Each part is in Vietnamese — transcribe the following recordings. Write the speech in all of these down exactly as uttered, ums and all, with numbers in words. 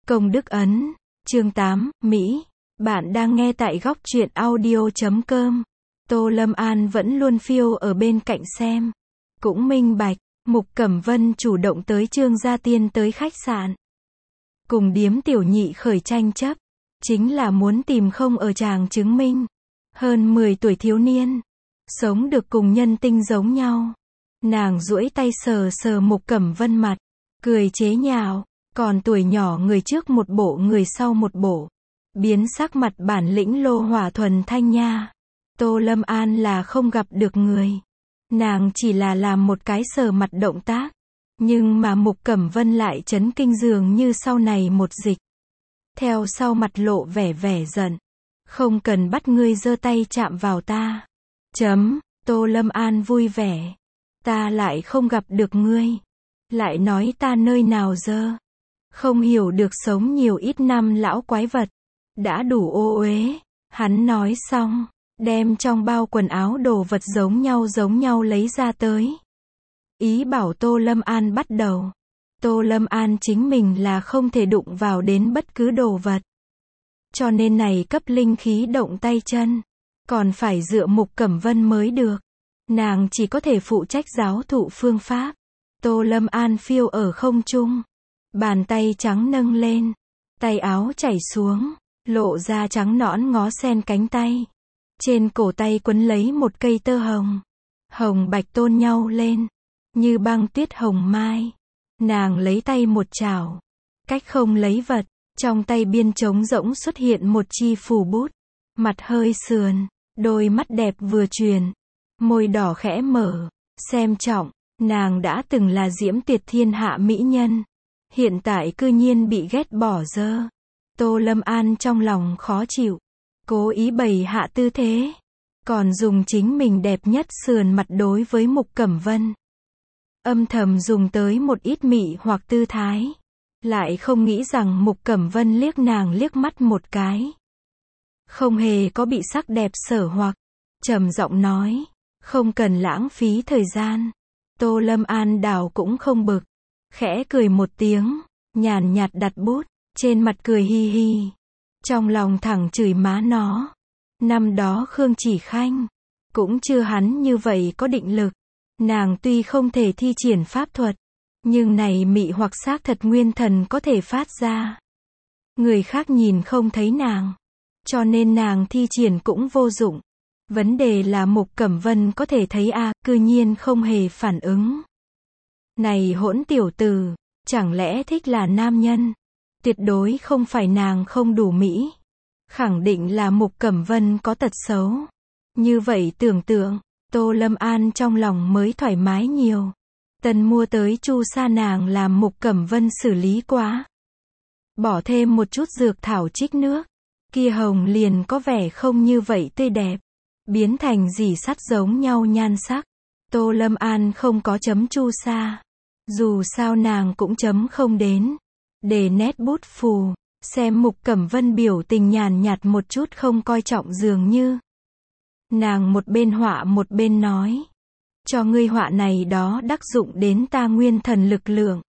Công đức ấn, chương tám, Mỹ. Bạn đang nghe tại góc truyện audio chấm com. Tô Lâm An vẫn luôn phiêu ở bên cạnh xem. Cũng minh bạch, Mục Cẩm Vân chủ động tới Trương Gia Tiên tới khách sạn. Cùng điếm tiểu nhị khởi tranh chấp. Chính là muốn tìm không ở chàng chứng minh. Hơn mười tuổi thiếu niên. Sống được cùng nhân tinh giống nhau. Nàng duỗi tay sờ sờ Mục Cẩm Vân mặt. Cười chế nhạo. Còn tuổi nhỏ người trước một bộ người sau một bộ. Biến sắc mặt bản lĩnh lô hỏa thuần thanh nha. Tô Lâm An là không gặp được người. Nàng chỉ là làm một cái sờ mặt động tác. Nhưng mà Mục Cẩm Vân lại chấn kinh dường như sau này một dịch. Theo sau mặt lộ vẻ vẻ giận. Không cần bắt ngươi giơ tay chạm vào ta. Chấm, Tô Lâm An vui vẻ. Ta lại không gặp được ngươi. Lại nói ta nơi nào dơ. Không hiểu được sống nhiều ít năm lão quái vật. Đã đủ ô uế. Hắn nói xong, đem trong bao quần áo đồ vật giống nhau giống nhau lấy ra tới. Ý bảo Tô Lâm An bắt đầu. Tô Lâm An chính mình là không thể đụng vào đến bất cứ đồ vật. Cho nên này cấp linh khí động tay chân. Còn phải dựa Mục Cẩm Vân mới được. Nàng chỉ có thể phụ trách giáo thụ phương pháp. Tô Lâm An phiêu ở không trung. Bàn tay trắng nâng lên. Tay áo chảy xuống. Lộ ra trắng nõn ngó sen cánh tay. Trên cổ tay quấn lấy một cây tơ hồng. Hồng bạch tôn nhau lên. Như băng tuyết hồng mai. Nàng lấy tay một chảo. Cách không lấy vật. Trong tay biên trống rỗng xuất hiện một chi phù bút. Mặt hơi sườn. Đôi mắt đẹp vừa truyền. Môi đỏ khẽ mở. Xem trọng. Nàng đã từng là diễm tuyệt thiên hạ mỹ nhân. Hiện tại cư nhiên bị ghét bỏ dơ. Tô Lâm An trong lòng khó chịu. Cố ý bày hạ tư thế. Còn dùng chính mình đẹp nhất sườn mặt đối với Mục Cẩm Vân. Âm thầm dùng tới một ít mị hoặc tư thái. Lại không nghĩ rằng Mục Cẩm Vân liếc nàng liếc mắt một cái. Không hề có bị sắc đẹp sở hoặc. Trầm giọng nói. Không cần lãng phí thời gian. Tô Lâm An đảo cũng không bực. Khẽ cười một tiếng. Nhàn nhạt đặt bút. Trên mặt cười hi hi. Trong lòng thẳng chửi má nó. Năm đó Khương Chỉ Khanh. Cũng chưa hắn như vậy có định lực. Nàng tuy không thể thi triển pháp thuật. Nhưng này mị hoặc xác thật nguyên thần có thể phát ra. Người khác nhìn không thấy nàng. Cho nên nàng thi triển cũng vô dụng. Vấn đề là Mục Cẩm Vân có thể thấy a, à, cư nhiên không hề phản ứng. Này hỗn tiểu tử, chẳng lẽ thích là nam nhân? Tuyệt đối không phải nàng không đủ mỹ. Khẳng định là Mục Cẩm Vân có tật xấu. Như vậy tưởng tượng, Tô Lâm An trong lòng mới thoải mái nhiều. Tân mua tới chu sa nàng làm Mục Cẩm Vân xử lý quá. Bỏ thêm một chút dược thảo trích nước. Kia hồng liền có vẻ không như vậy tươi đẹp. Biến thành dì sắt giống nhau nhan sắc. Tô Lâm An không có chấm chu sa. Dù sao nàng cũng chấm không đến. Để nét bút phù. Xem Mục Cẩm Vân biểu tình nhàn nhạt một chút không coi trọng dường như. Nàng một bên họa một bên nói. Cho ngươi họa này đó đắc dụng đến ta nguyên thần lực lượng.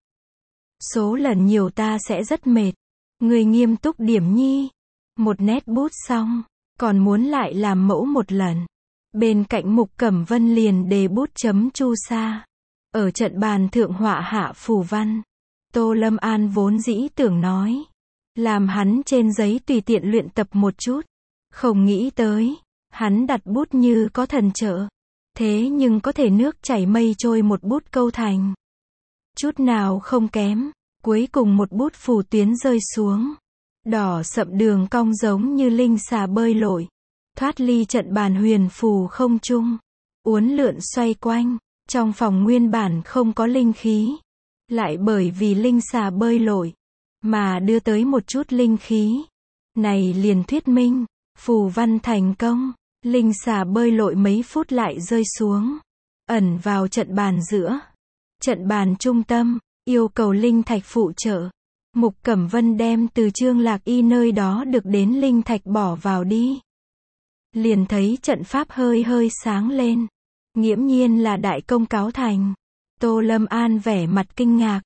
Số lần nhiều ta sẽ rất mệt. Ngươi nghiêm túc điểm nhi. Một nét bút xong. Còn muốn lại làm mẫu một lần. Bên cạnh Mục Cẩm Vân liền đề bút chấm chu sa. Ở trận bàn thượng họa hạ phù văn. Tô Lâm An vốn dĩ tưởng nói. Làm hắn trên giấy tùy tiện luyện tập một chút. Không nghĩ tới. Hắn đặt bút như có thần trợ. Thế nhưng có thể nước chảy mây trôi một bút câu thành. Chút nào không kém. Cuối cùng một bút phù tuyến rơi xuống. Đỏ sậm đường cong giống như linh xà bơi lội. Thoát ly trận bàn huyền phù không trung. Uốn lượn xoay quanh. Trong phòng nguyên bản không có linh khí. Lại bởi vì linh xà bơi lội. Mà đưa tới một chút linh khí. Này liền thuyết minh. Phù văn thành công. Linh xà bơi lội mấy phút lại rơi xuống. Ẩn vào trận bàn giữa. Trận bàn trung tâm. Yêu cầu linh thạch phụ trợ. Mục Cẩm Vân đem từ Trương Lạc Y nơi đó được đến linh thạch bỏ vào đi. Liền thấy trận pháp hơi hơi sáng lên. Nghiễm nhiên là đại công cáo thành. Tô Lâm An vẻ mặt kinh ngạc.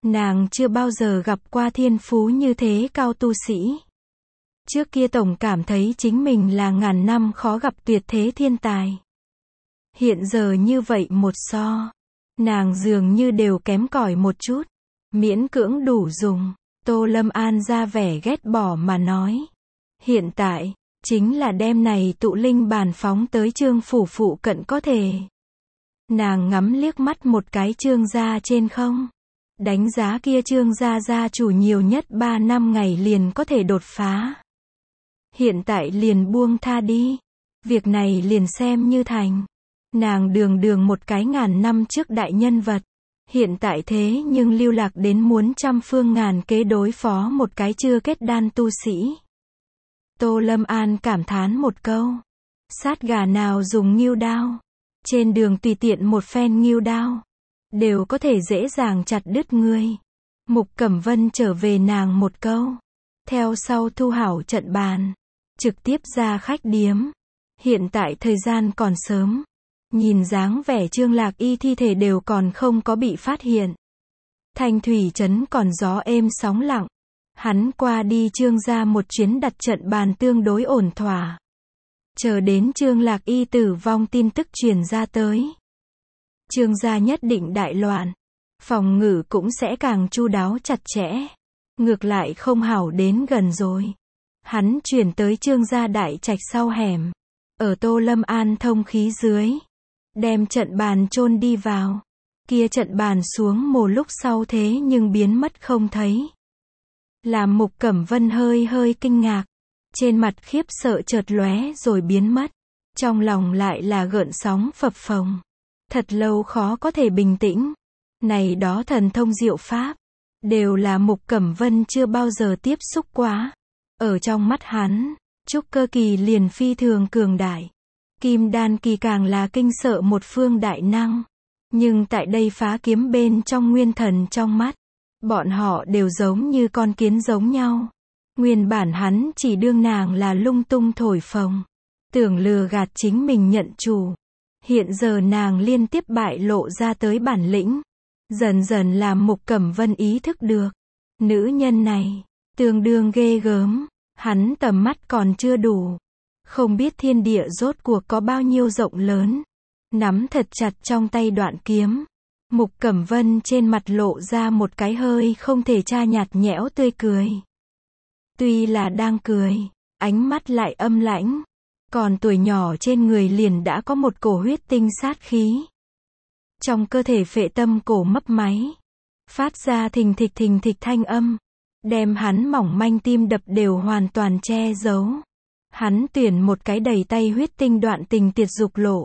Nàng chưa bao giờ gặp qua thiên phú như thế cao tu sĩ. Trước kia tổng cảm thấy chính mình là ngàn năm khó gặp tuyệt thế thiên tài. Hiện giờ như vậy một so, nàng dường như đều kém cỏi một chút, miễn cưỡng đủ dùng. Tô Lâm An ra vẻ ghét bỏ mà nói. Hiện tại, chính là đêm này tụ linh bàn phóng tới Trương phủ phụ cận có thể. Nàng ngắm liếc mắt một cái Trương gia trên không. Đánh giá kia Trương gia gia chủ nhiều nhất ba năm ngày liền có thể đột phá. Hiện tại liền buông tha đi. Việc này liền xem như thành. Nàng đường đường một cái ngàn năm trước đại nhân vật. Hiện tại thế nhưng lưu lạc đến muốn trăm phương ngàn kế đối phó một cái chưa kết đan tu sĩ. Tô Lâm An cảm thán một câu. Sát gà nào dùng nghêu đao. Trên đường tùy tiện một phen nghêu đao. Đều có thể dễ dàng chặt đứt ngươi. Mục Cẩm Vân trở về nàng một câu. Theo sau thu hảo trận bàn. Trực tiếp ra khách điếm. Hiện tại thời gian còn sớm. Nhìn dáng vẻ Trương Lạc Y thi thể đều còn không có bị phát hiện. Thanh thủy trấn còn gió êm sóng lặng. Hắn qua đi Trương gia một chuyến đặt trận bàn tương đối ổn thỏa. Chờ đến Trương Lạc Y tử vong tin tức truyền ra tới. Trương gia nhất định đại loạn. Phòng ngự cũng sẽ càng chu đáo chặt chẽ. Ngược lại không hảo đến gần rồi. Hắn chuyển tới Trương gia đại trạch sau hẻm. Ở Tô Lâm An thông khí dưới. Đem trận bàn chôn đi vào. Kia trận bàn xuống mồ lúc sau thế nhưng biến mất không thấy. Làm Mục Cẩm Vân hơi hơi kinh ngạc. Trên mặt khiếp sợ chợt lóe rồi biến mất. Trong lòng lại là gợn sóng phập phồng. Thật lâu khó có thể bình tĩnh. Này đó thần thông diệu pháp. Đều là Mục Cẩm Vân chưa bao giờ tiếp xúc quá. Ở trong mắt hắn, trúc cơ kỳ liền phi thường cường đại. Kim đan kỳ càng là kinh sợ một phương đại năng. Nhưng tại đây phá kiếm bên trong nguyên thần trong mắt. Bọn họ đều giống như con kiến giống nhau. Nguyên bản hắn chỉ đương nàng là lung tung thổi phồng. Tưởng lừa gạt chính mình nhận chủ. Hiện giờ nàng liên tiếp bại lộ ra tới bản lĩnh. Dần dần làm Mục Cẩm Vân ý thức được. Nữ nhân này, tương đương ghê gớm. Hắn tầm mắt còn chưa đủ. Không biết thiên địa rốt cuộc có bao nhiêu rộng lớn. Nắm thật chặt trong tay đoạn kiếm. Mục Cẩm Vân trên mặt lộ ra một cái hơi không thể tra nhạt nhẽo tươi cười. Tuy là đang cười, ánh mắt lại âm lãnh. Còn tuổi nhỏ trên người liền đã có một cổ huyết tinh sát khí. Trong cơ thể phệ tâm cổ mấp máy. Phát ra thình thịch thình thịch thanh âm. Đem hắn mỏng manh tim đập đều hoàn toàn che giấu. Hắn tuyển một cái đầy tay huyết tinh đoạn tình tiệt dục lộ.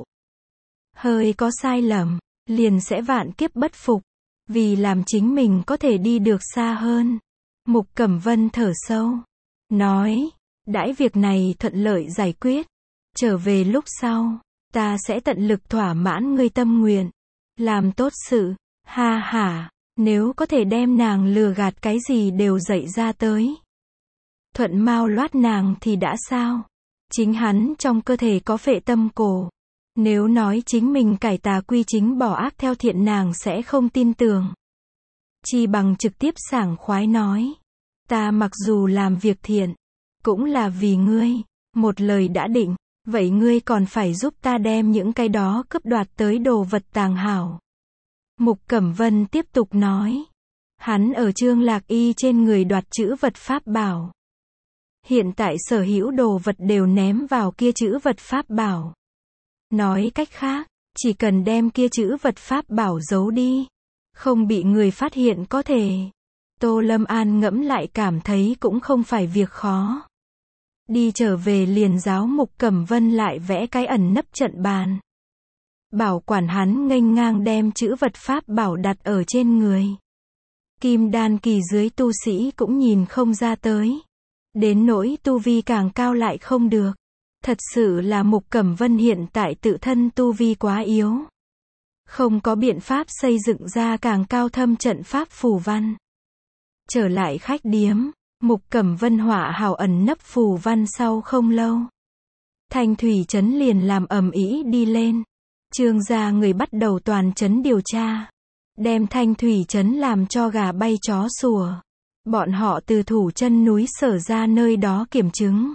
Hơi có sai lầm, liền sẽ vạn kiếp bất phục. Vì làm chính mình có thể đi được xa hơn. Mục Cẩm Vân thở sâu. Nói, đãi việc này thuận lợi giải quyết. Trở về lúc sau, ta sẽ tận lực thỏa mãn ngươi tâm nguyện. Làm tốt sự, ha ha, nếu có thể đem nàng lừa gạt cái gì đều dậy ra tới. Thuận mau loát nàng thì đã sao? Chính hắn trong cơ thể có phệ tâm cổ. Nếu nói chính mình cải tà quy chính bỏ ác theo thiện nàng sẽ không tin tưởng. Chi bằng trực tiếp sảng khoái nói. Ta mặc dù làm việc thiện, cũng là vì ngươi. Một lời đã định, vậy ngươi còn phải giúp ta đem những cái đó cướp đoạt tới đồ vật tàng hảo. Mục Cẩm Vân tiếp tục nói. Hắn ở Trương Lạc Y trên người đoạt chữ vật pháp bảo. Hiện tại sở hữu đồ vật đều ném vào kia chữ vật pháp bảo. Nói cách khác, chỉ cần đem kia chữ vật pháp bảo giấu đi. Không bị người phát hiện có thể. Tô Lâm An ngẫm lại cảm thấy cũng không phải việc khó. Đi trở về liền giáo Mục Cẩm Vân lại vẽ cái ẩn nấp trận bàn. Bảo quản hắn nghênh ngang đem chữ vật pháp bảo đặt ở trên người. Kim đan kỳ dưới tu sĩ cũng nhìn không ra tới. Đến nỗi tu vi càng cao lại không được. Thật sự là Mục Cẩm Vân hiện tại tự thân tu vi quá yếu. Không có biện pháp xây dựng ra càng cao thâm trận pháp phù văn. Trở lại khách điếm, Mục Cẩm Vân họa hảo ẩn nấp phù văn sau không lâu. Thanh thủy trấn liền làm ầm ĩ đi lên. Trương gia người bắt đầu toàn trấn điều tra. đem Thanh Thủy Trấn làm cho gà bay chó sủa. Bọn họ từ thủ chân núi Sở ra nơi đó kiểm chứng.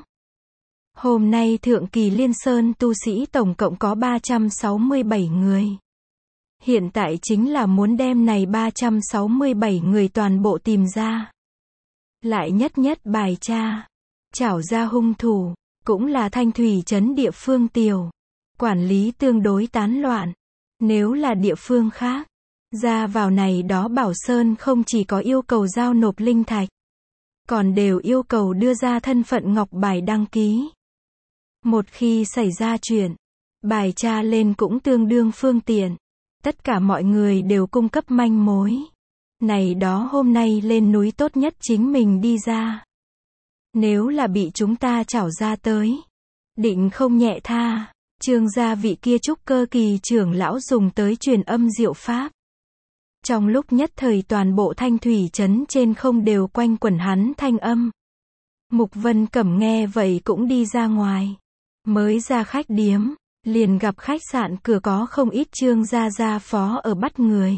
Hôm nay Thượng Kỳ Liên Sơn tu sĩ tổng cộng có ba trăm sáu mươi bảy người. Hiện tại chính là muốn đem này ba trăm sáu mươi bảy người toàn bộ tìm ra. Lại nhất nhất bài tra. Chảo ra hung thủ. Cũng là Thanh Thủy Trấn địa phương tiểu. Quản lý tương đối tán loạn. Nếu là địa phương khác, ra vào này đó Bảo Sơn không chỉ có yêu cầu giao nộp linh thạch, còn đều yêu cầu đưa ra thân phận ngọc bài đăng ký. Một khi xảy ra chuyện, bài tra lên cũng tương đương phương tiện. Tất cả mọi người đều cung cấp manh mối. Này đó hôm nay lên núi tốt nhất chính mình đi ra. Nếu là bị chúng ta chảo ra tới, định không nhẹ tha. Trương gia vị kia trúc cơ kỳ trưởng lão dùng tới truyền âm diệu pháp. Trong lúc nhất thời toàn bộ Thanh Thủy Trấn trên không đều quanh quẩn hắn thanh âm. Mục Vân Cẩm nghe vậy cũng đi ra ngoài. Mới ra khách điếm, liền gặp khách sạn cửa có không ít Trương gia gia phó ở bắt người.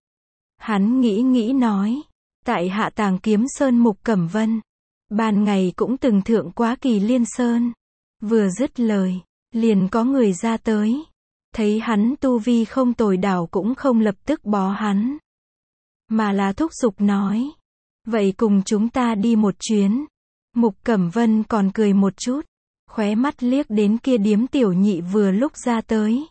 Hắn nghĩ nghĩ nói, tại hạ Tàng Kiếm Sơn Mục Cẩm Vân, ban ngày cũng từng thượng quá Kỳ Liên Sơn. Vừa dứt lời, liền có người ra tới. Thấy hắn tu vi không tồi đảo cũng không lập tức bó hắn, mà là thúc giục nói, vậy cùng chúng ta đi một chuyến. Mục Cẩm Vân còn cười một chút, khóe mắt liếc đến kia điếm tiểu nhị vừa lúc ra tới.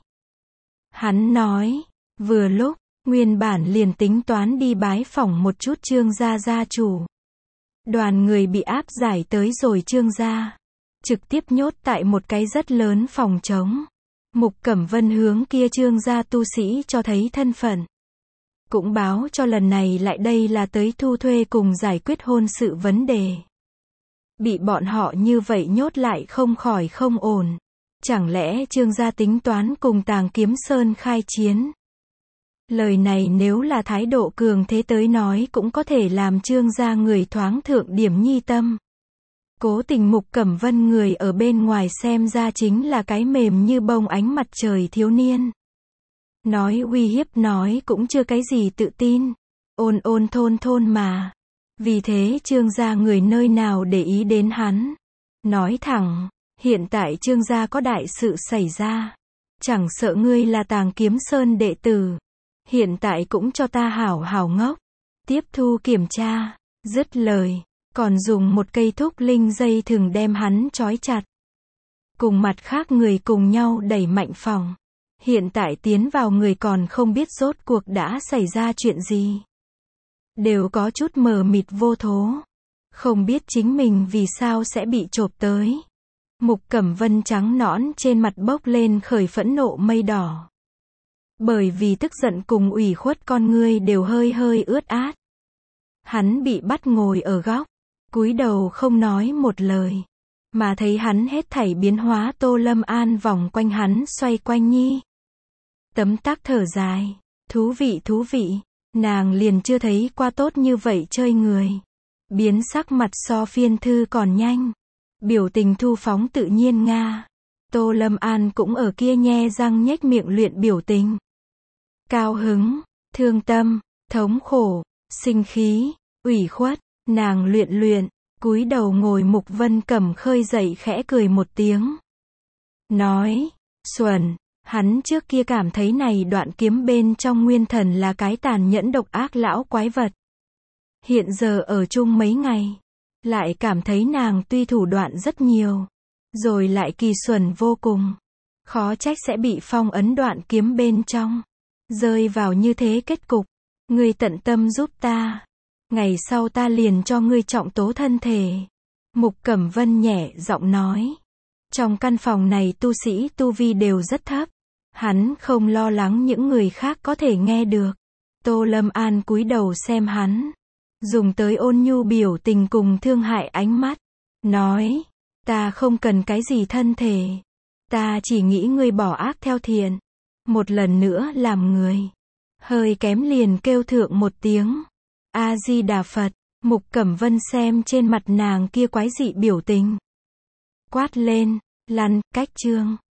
Hắn nói, vừa lúc, nguyên bản liền tính toán đi bái phỏng một chút Trương gia gia chủ. Đoàn người bị áp giải tới rồi Trương gia, trực tiếp nhốt tại một cái rất lớn phòng trống. Mục Cẩm Vân hướng kia Trương gia tu sĩ cho thấy thân phận. Cũng báo cho lần này lại đây là tới thu thuê cùng giải quyết hôn sự vấn đề. Bị bọn họ như vậy nhốt lại không khỏi không ổn. Chẳng lẽ Trương gia tính toán cùng Tàng Kiếm Sơn khai chiến? Lời này nếu là thái độ cường thế tới nói cũng có thể làm Trương gia người thoáng thượng điểm nhi tâm. Cố tình Mục Cẩm Vân người ở bên ngoài xem ra chính là cái mềm như bông ánh mặt trời thiếu niên. Nói uy hiếp nói cũng chưa cái gì tự tin. Ôn ôn thôn thôn mà. Vì thế Trương gia người nơi nào để ý đến hắn. Nói thẳng, hiện tại Trương gia có đại sự xảy ra. Chẳng sợ ngươi là Tàng Kiếm Sơn đệ tử. Hiện tại cũng cho ta hảo hảo ngốc. Tiếp thu kiểm tra. Dứt lời. Còn dùng một cây thúc linh dây thừng đem hắn trói chặt. Cùng mặt khác người cùng nhau đẩy mạnh phòng. Hiện tại tiến vào người còn không biết rốt cuộc đã xảy ra chuyện gì. Đều có chút mờ mịt vô thố. Không biết chính mình vì sao sẽ bị chộp tới. Mục Cẩm Vân trắng nõn trên mặt bốc lên khởi phẫn nộ mây đỏ. Bởi vì tức giận cùng ủy khuất con ngươi đều hơi hơi ướt át. Hắn bị bắt ngồi ở góc. Cúi đầu không nói một lời. Mà thấy hắn hết thảy biến hóa Tô Lâm An vòng quanh hắn xoay quanh nhi. Tấm tắc thở dài. Thú vị thú vị. Nàng liền chưa thấy qua tốt như vậy chơi người. Biến sắc mặt so phiên thư còn nhanh. Biểu tình thu phóng tự nhiên nga. Tô Lâm An cũng ở kia nhe răng nhếch miệng luyện biểu tình. Cao hứng, thương tâm, thống khổ, sinh khí, ủy khuất. Nàng luyện luyện, cúi đầu ngồi. Mục Vân Cẩm khơi dậy khẽ cười một tiếng. Nói, xuẩn, hắn trước kia cảm thấy này đoạn kiếm bên trong nguyên thần là cái tàn nhẫn độc ác lão quái vật. Hiện giờ ở chung mấy ngày, lại cảm thấy nàng tuy thủ đoạn rất nhiều, rồi lại kỳ xuẩn vô cùng. Khó trách sẽ bị phong ấn đoạn kiếm bên trong. Rơi vào như thế kết cục, ngươi tận tâm giúp ta. Ngày sau ta liền cho ngươi trọng tố thân thể. Mục Cẩm Vân nhẹ giọng nói. Trong căn phòng này tu sĩ tu vi đều rất thấp. Hắn không lo lắng những người khác có thể nghe được. Tô Lâm An cúi đầu xem hắn. Dùng tới ôn nhu biểu tình cùng thương hại ánh mắt. Nói, ta không cần cái gì thân thể. Ta chỉ nghĩ ngươi bỏ ác theo thiện. Một lần nữa làm người. Hơi kém liền kêu thượng một tiếng. A-di-đà Phật. Mục Cẩm Vân xem trên mặt nàng kia quái dị biểu tình. Quát lên, lăn, cách chương.